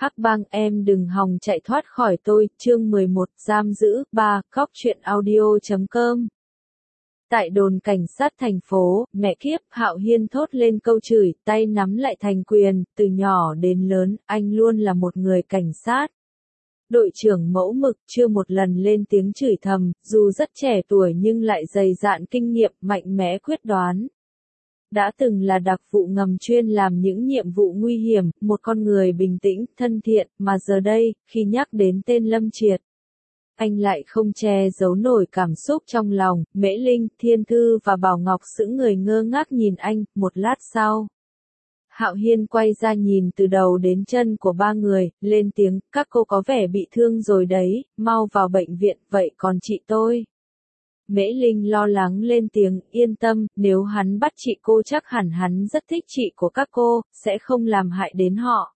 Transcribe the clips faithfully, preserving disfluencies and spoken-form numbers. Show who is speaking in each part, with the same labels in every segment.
Speaker 1: Hắc bang em đừng hòng chạy thoát khỏi tôi, chương mười một, giam giữ, ba, cóc truyện audio chấm com. Tại đồn cảnh sát thành phố, mẹ kiếp, Hạo Hiên thốt lên câu chửi, tay nắm lại thành quyền, từ nhỏ đến lớn, anh luôn là một người cảnh sát. Đội trưởng mẫu mực chưa một lần lên tiếng chửi thầm, dù rất trẻ tuổi nhưng lại dày dạn kinh nghiệm, mạnh mẽ quyết đoán. Đã từng là đặc vụ ngầm chuyên làm những nhiệm vụ nguy hiểm, một con người bình tĩnh, thân thiện, mà giờ đây, khi nhắc đến tên Lâm Triệt, anh lại không che giấu nổi cảm xúc trong lòng. Mễ Linh, Thiên Thư và Bảo Ngọc sững người ngơ ngác nhìn anh. Một lát sau, Hạo Hiên quay ra nhìn từ đầu đến chân của ba người, lên tiếng, các cô có vẻ bị thương rồi đấy, mau vào bệnh viện, vậy còn chị tôi? Mễ Linh lo lắng lên tiếng, yên tâm, nếu hắn bắt chị cô chắc hẳn hắn rất thích chị của các cô, sẽ không làm hại đến họ.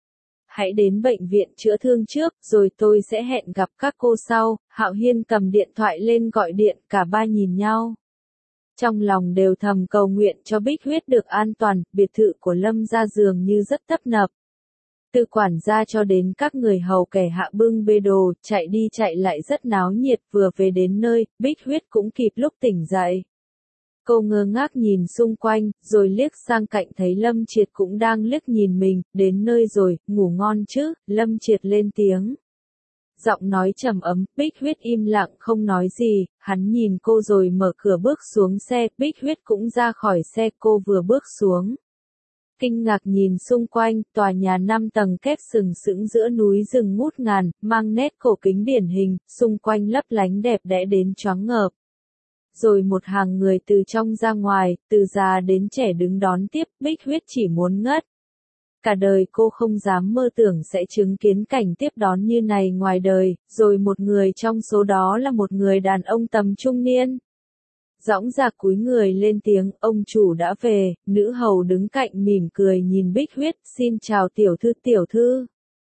Speaker 1: Hãy đến bệnh viện chữa thương trước, rồi tôi sẽ hẹn gặp các cô sau. Hạo Hiên cầm điện thoại lên gọi điện, cả ba nhìn nhau. Trong lòng đều thầm cầu nguyện cho Bích Huyết được an toàn, biệt thự của Lâm gia dường như rất tấp nập. Từ quản gia cho đến các người hầu kẻ hạ bưng bê đồ, chạy đi chạy lại rất náo nhiệt, vừa về đến nơi, Bích Huyết cũng kịp lúc tỉnh dậy. Cô ngơ ngác nhìn xung quanh, rồi liếc sang cạnh thấy Lâm Triệt cũng đang liếc nhìn mình, đến nơi rồi, ngủ ngon chứ, Lâm Triệt lên tiếng. Giọng nói trầm ấm, Bích Huyết im lặng không nói gì, hắn nhìn cô rồi mở cửa bước xuống xe, Bích Huyết cũng ra khỏi xe, cô vừa bước xuống. Kinh ngạc nhìn xung quanh, tòa nhà năm tầng kép sừng sững giữa núi rừng ngút ngàn, mang nét cổ kính điển hình, xung quanh lấp lánh đẹp đẽ đến choáng ngợp. Rồi một hàng người từ trong ra ngoài, từ già đến trẻ đứng đón tiếp, Bích Huyết chỉ muốn ngất. Cả đời cô không dám mơ tưởng sẽ chứng kiến cảnh tiếp đón như này ngoài đời, rồi một người trong số đó là một người đàn ông tầm trung niên. Dõng dạc cúi người lên tiếng, ông chủ đã về, nữ hầu đứng cạnh mỉm cười nhìn Bích Huyết, xin chào tiểu thư tiểu thư.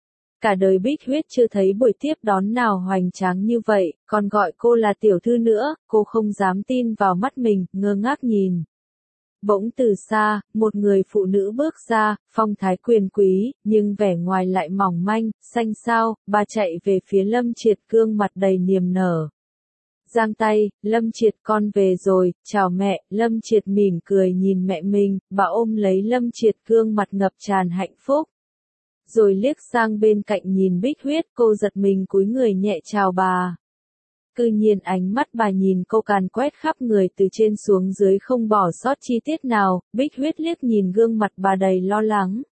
Speaker 1: Cả đời Bích Huyết chưa thấy buổi tiếp đón nào hoành tráng như vậy, còn gọi cô là tiểu thư nữa, cô không dám tin vào mắt mình, ngơ ngác nhìn. Bỗng từ xa, một người phụ nữ bước ra, phong thái quyền quý, nhưng vẻ ngoài lại mỏng manh, xanh xao, bà chạy về phía Lâm Triệt gương mặt đầy niềm nở. Giang tay, Lâm Triệt con về rồi, chào mẹ, Lâm Triệt mỉm cười nhìn mẹ mình, bà ôm lấy Lâm Triệt gương mặt ngập tràn hạnh phúc. Rồi liếc sang bên cạnh nhìn Bích Huyết, cô giật mình cúi người nhẹ chào bà. Cư nhiên ánh mắt bà nhìn cô càn quét khắp người từ trên xuống dưới không bỏ sót chi tiết nào, Bích Huyết liếc nhìn gương mặt bà đầy lo lắng.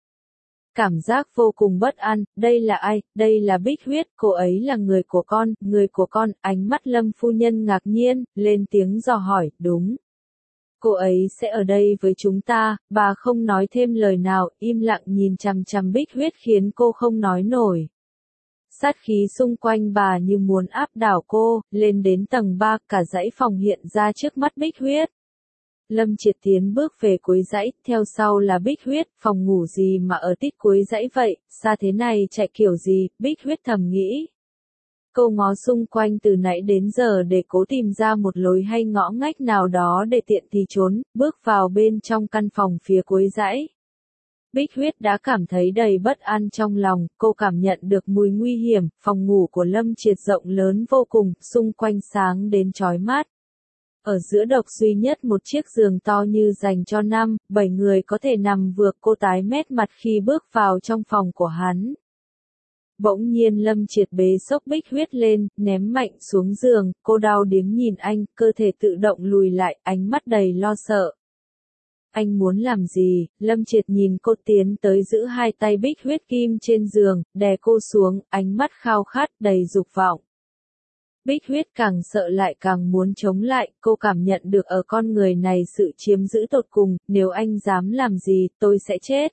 Speaker 1: Cảm giác vô cùng bất an, đây là ai, đây là Bích Huyết, cô ấy là người của con, người của con, ánh mắt Lâm phu nhân ngạc nhiên, lên tiếng dò hỏi, đúng. Cô ấy sẽ ở đây với chúng ta, bà không nói thêm lời nào, im lặng nhìn chằm chằm Bích Huyết khiến cô không nói nổi. Sát khí xung quanh bà như muốn áp đảo cô, lên đến tầng ba, cả dãy phòng hiện ra trước mắt Bích Huyết. Lâm Triệt tiến bước về cuối dãy, theo sau là Bích Huyết, phòng ngủ gì mà ở tít cuối dãy vậy, xa thế này chạy kiểu gì, Bích Huyết thầm nghĩ. Cô ngó xung quanh từ nãy đến giờ để cố tìm ra một lối hay ngõ ngách nào đó để tiện thì trốn, bước vào bên trong căn phòng phía cuối dãy. Bích Huyết đã cảm thấy đầy bất an trong lòng, cô cảm nhận được mùi nguy hiểm, phòng ngủ của Lâm Triệt rộng lớn vô cùng, xung quanh sáng đến chói mắt. Ở giữa độc duy nhất một chiếc giường to như dành cho năm, bảy người có thể nằm vừa, cô tái mét mặt khi bước vào trong phòng của hắn. Bỗng nhiên Lâm Triệt bế xốc Bích Huyết lên, ném mạnh xuống giường, cô đau điếng nhìn anh, cơ thể tự động lùi lại, ánh mắt đầy lo sợ. Anh muốn làm gì? Lâm Triệt nhìn cô tiến tới giữ hai tay Bích Huyết kim trên giường, đè cô xuống, ánh mắt khao khát, đầy dục vọng. Bích Huyết càng sợ lại càng muốn chống lại, cô cảm nhận được ở con người này sự chiếm giữ tột cùng, nếu anh dám làm gì, tôi sẽ chết.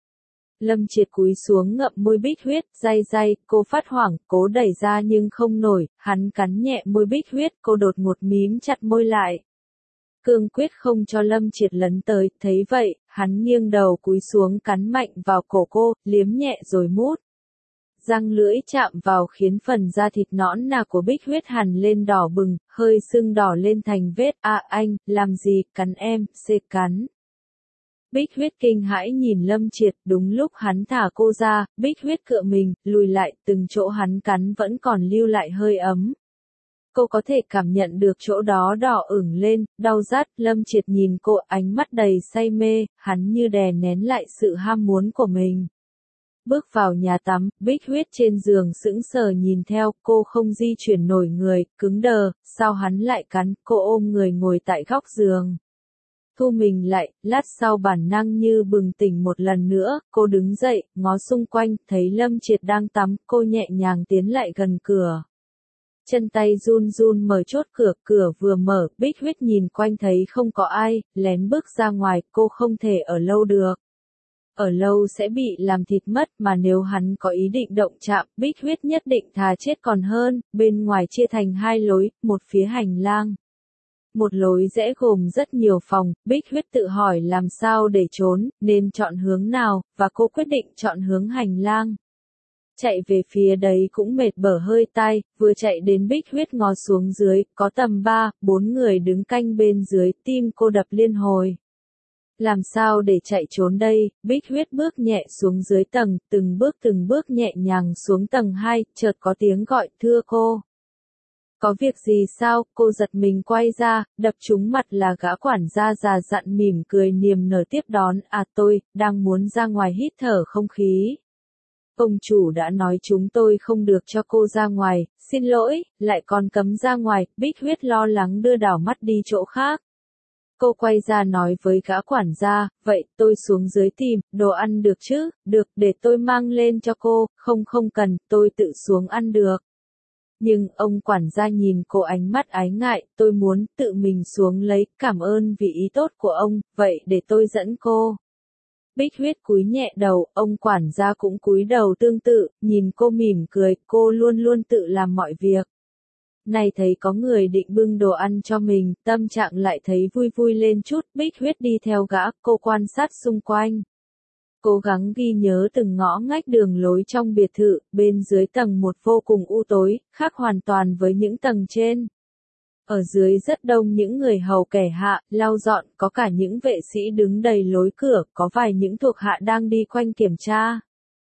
Speaker 1: Lâm Triệt cúi xuống ngậm môi Bích Huyết, day day, cô phát hoảng, cố đẩy ra nhưng không nổi, hắn cắn nhẹ môi Bích Huyết, cô đột ngột mím chặt môi lại. Cương quyết không cho Lâm Triệt lấn tới, thấy vậy, hắn nghiêng đầu cúi xuống cắn mạnh vào cổ cô, liếm nhẹ rồi mút. Răng lưỡi chạm vào khiến phần da thịt nõn nà của Bích Huyết hằn lên đỏ bừng, hơi sưng đỏ lên thành vết, à anh, làm gì, cắn em, xê cắn. Bích Huyết kinh hãi nhìn Lâm Triệt, đúng lúc hắn thả cô ra, Bích Huyết cựa mình, lùi lại, từng chỗ hắn cắn vẫn còn lưu lại hơi ấm. Cô có thể cảm nhận được chỗ đó đỏ ửng lên, đau rát, Lâm Triệt nhìn cô ánh mắt đầy say mê, hắn như đè nén lại sự ham muốn của mình. Bước vào nhà tắm, Bích Huyết trên giường sững sờ nhìn theo, cô không di chuyển nổi người, cứng đờ, sao hắn lại cắn, cô ôm người ngồi tại góc giường. Thu mình lại, lát sau bản năng như bừng tỉnh một lần nữa, cô đứng dậy, ngó xung quanh, thấy Lâm Triệt đang tắm, cô nhẹ nhàng tiến lại gần cửa. Chân tay run run mở chốt cửa, cửa vừa mở, Bích Huyết nhìn quanh thấy không có ai, lén bước ra ngoài, cô không thể ở lâu được. Ở lâu sẽ bị làm thịt mất, mà nếu hắn có ý định động chạm, Bích Huyết nhất định thà chết còn hơn. Bên ngoài chia thành hai lối, một phía hành lang. Một lối rẽ gồm rất nhiều phòng, Bích Huyết tự hỏi làm sao để trốn, nên chọn hướng nào, và cô quyết định chọn hướng hành lang. Chạy về phía đấy cũng mệt bở hơi tai, vừa chạy đến Bích Huyết ngó xuống dưới, có tầm ba, bốn người đứng canh bên dưới, tim cô đập liên hồi. Làm sao để chạy trốn đây, Bích Huyết bước nhẹ xuống dưới tầng, từng bước từng bước nhẹ nhàng xuống tầng hai, chợt có tiếng gọi, thưa cô. Có việc gì sao, cô giật mình quay ra, đập trúng mặt là gã quản gia già dặn mỉm cười niềm nở tiếp đón, à tôi, đang muốn ra ngoài hít thở không khí. Ông chủ đã nói chúng tôi không được cho cô ra ngoài, xin lỗi, lại còn cấm ra ngoài, Bích Huyết lo lắng đưa đảo mắt đi chỗ khác. Cô quay ra nói với gã quản gia, vậy tôi xuống dưới tìm, đồ ăn được chứ, được, để tôi mang lên cho cô, không không cần, tôi tự xuống ăn được. Nhưng ông quản gia nhìn cô ánh mắt ái ngại, tôi muốn tự mình xuống lấy, cảm ơn vì ý tốt của ông, vậy để tôi dẫn cô. Bích Huyết cúi nhẹ đầu, ông quản gia cũng cúi đầu tương tự, nhìn cô mỉm cười, cô luôn luôn tự làm mọi việc. Này thấy có người định bưng đồ ăn cho mình, tâm trạng lại thấy vui vui lên chút, Bích Huyết đi theo gã, cô quan sát xung quanh. Cố gắng ghi nhớ từng ngõ ngách đường lối trong biệt thự, bên dưới tầng một vô cùng u tối, khác hoàn toàn với những tầng trên. Ở dưới rất đông những người hầu kẻ hạ, lau dọn, có cả những vệ sĩ đứng đầy lối cửa, có vài những thuộc hạ đang đi quanh kiểm tra.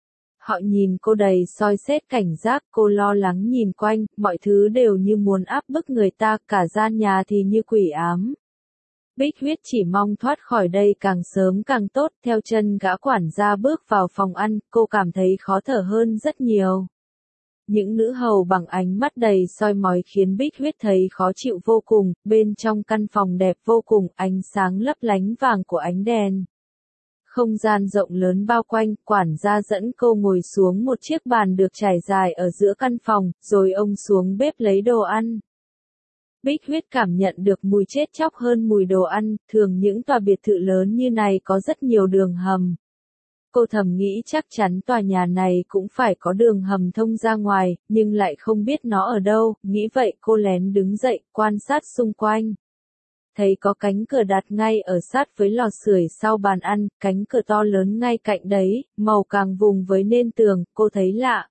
Speaker 1: Họ nhìn cô đầy soi xét cảnh giác, cô lo lắng nhìn quanh, mọi thứ đều như muốn áp bức người ta, cả gian nhà thì như quỷ ám. Bích Huyết chỉ mong thoát khỏi đây càng sớm càng tốt, theo chân gã quản gia bước vào phòng ăn, cô cảm thấy khó thở hơn rất nhiều. Những nữ hầu bằng ánh mắt đầy soi mói khiến Bích Huyết thấy khó chịu vô cùng, bên trong căn phòng đẹp vô cùng, ánh sáng lấp lánh vàng của ánh đèn. Không gian rộng lớn bao quanh, quản gia dẫn cô ngồi xuống một chiếc bàn được trải dài ở giữa căn phòng, rồi ông xuống bếp lấy đồ ăn. Bích Huyết cảm nhận được mùi chết chóc hơn mùi đồ ăn, thường những tòa biệt thự lớn như này có rất nhiều đường hầm. Cô thầm nghĩ chắc chắn tòa nhà này cũng phải có đường hầm thông ra ngoài, nhưng lại không biết nó ở đâu, nghĩ vậy cô lén đứng dậy, quan sát xung quanh. Thấy có cánh cửa đặt ngay ở sát với lò sưởi sau bàn ăn, cánh cửa to lớn ngay cạnh đấy, màu càng vùng với nền tường, cô thấy lạ.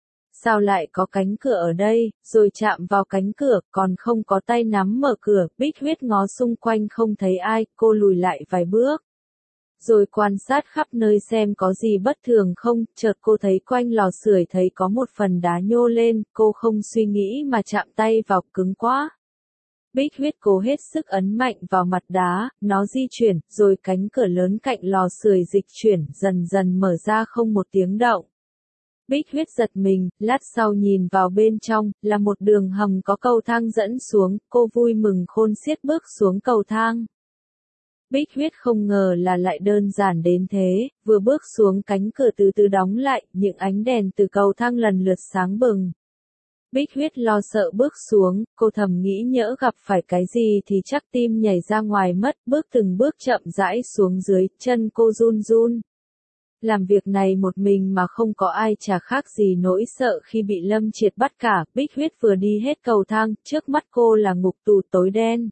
Speaker 1: Sao lại có cánh cửa ở đây, rồi chạm vào cánh cửa, còn không có tay nắm mở cửa, Bích Huyết ngó xung quanh không thấy ai, cô lùi lại vài bước. Rồi quan sát khắp nơi xem có gì bất thường không, chợt cô thấy quanh lò sưởi thấy có một phần đá nhô lên, cô không suy nghĩ mà chạm tay vào, cứng quá. Bích Huyết cố hết sức ấn mạnh vào mặt đá, nó di chuyển, rồi cánh cửa lớn cạnh lò sưởi dịch chuyển, dần dần mở ra không một tiếng động. Bích Huyết giật mình, lát sau nhìn vào bên trong, là một đường hầm có cầu thang dẫn xuống, cô vui mừng khôn xiết bước xuống cầu thang. Bích Huyết không ngờ là lại đơn giản đến thế, vừa bước xuống cánh cửa từ từ đóng lại, những ánh đèn từ cầu thang lần lượt sáng bừng. Bích Huyết lo sợ bước xuống, cô thầm nghĩ nhỡ gặp phải cái gì thì chắc tim nhảy ra ngoài mất, bước từng bước chậm rãi xuống dưới, chân cô run run. Làm việc này một mình mà không có ai chả khác gì nỗi sợ khi bị Lâm Triệt bắt cả, Bích Huyết vừa đi hết cầu thang, trước mắt cô là ngục tù tối đen.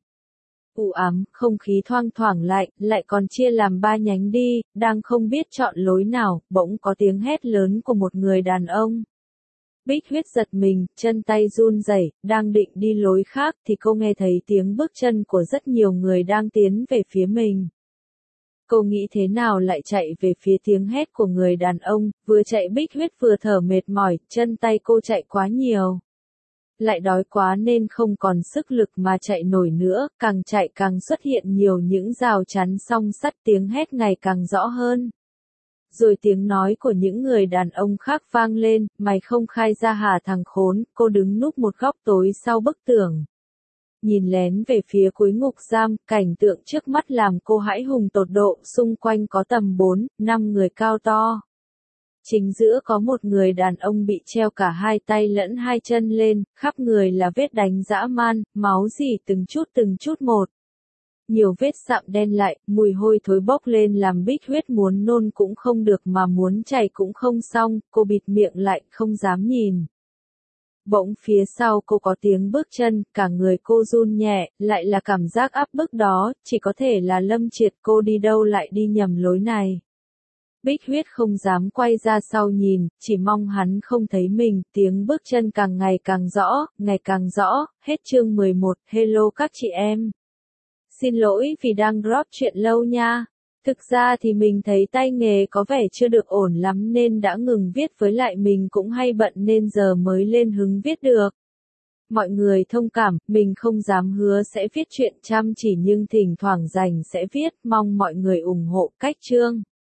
Speaker 1: U ám, không khí thoang thoảng lại, lại còn chia làm ba nhánh đi, đang không biết chọn lối nào, bỗng có tiếng hét lớn của một người đàn ông. Bích Huyết giật mình, chân tay run rẩy, đang định đi lối khác thì cô nghe thấy tiếng bước chân của rất nhiều người đang tiến về phía mình. Cô nghĩ thế nào lại chạy về phía tiếng hét của người đàn ông, vừa chạy Bích Huyết vừa thở mệt mỏi, chân tay cô chạy quá nhiều. Lại đói quá nên không còn sức lực mà chạy nổi nữa, càng chạy càng xuất hiện nhiều những rào chắn song sắt, tiếng hét ngày càng rõ hơn. Rồi tiếng nói của những người đàn ông khác vang lên, mày không khai ra hả thằng khốn, cô đứng núp một góc tối sau bức tường. Nhìn lén về phía cuối ngục giam, cảnh tượng trước mắt làm cô hãi hùng tột độ, xung quanh có tầm bốn, năm người cao to. Chính giữa có một người đàn ông bị treo cả hai tay lẫn hai chân lên, khắp người là vết đánh dã man, máu rỉ từng chút từng chút một. Nhiều vết sạm đen lại, mùi hôi thối bốc lên làm Bích Huyết muốn nôn cũng không được mà muốn chảy cũng không xong, cô bịt miệng lại, không dám nhìn. Bỗng phía sau cô có tiếng bước chân, cả người cô run nhẹ, lại là cảm giác áp bức đó, chỉ có thể là Lâm Triệt, cô đi đâu lại đi nhầm lối này. Bích Huyết không dám quay ra sau nhìn, chỉ mong hắn không thấy mình, tiếng bước chân càng ngày càng rõ, ngày càng rõ, hết chương mười một, hello các chị em. Xin lỗi vì đang drop chuyện lâu nha. Thực ra thì mình thấy tay nghề có vẻ chưa được ổn lắm nên đã ngừng viết, với lại mình cũng hay bận nên giờ mới lên hứng viết được. Mọi người thông cảm, mình không dám hứa sẽ viết chuyện chăm chỉ nhưng thỉnh thoảng rảnh sẽ viết, mong mọi người ủng hộ. Cách chương.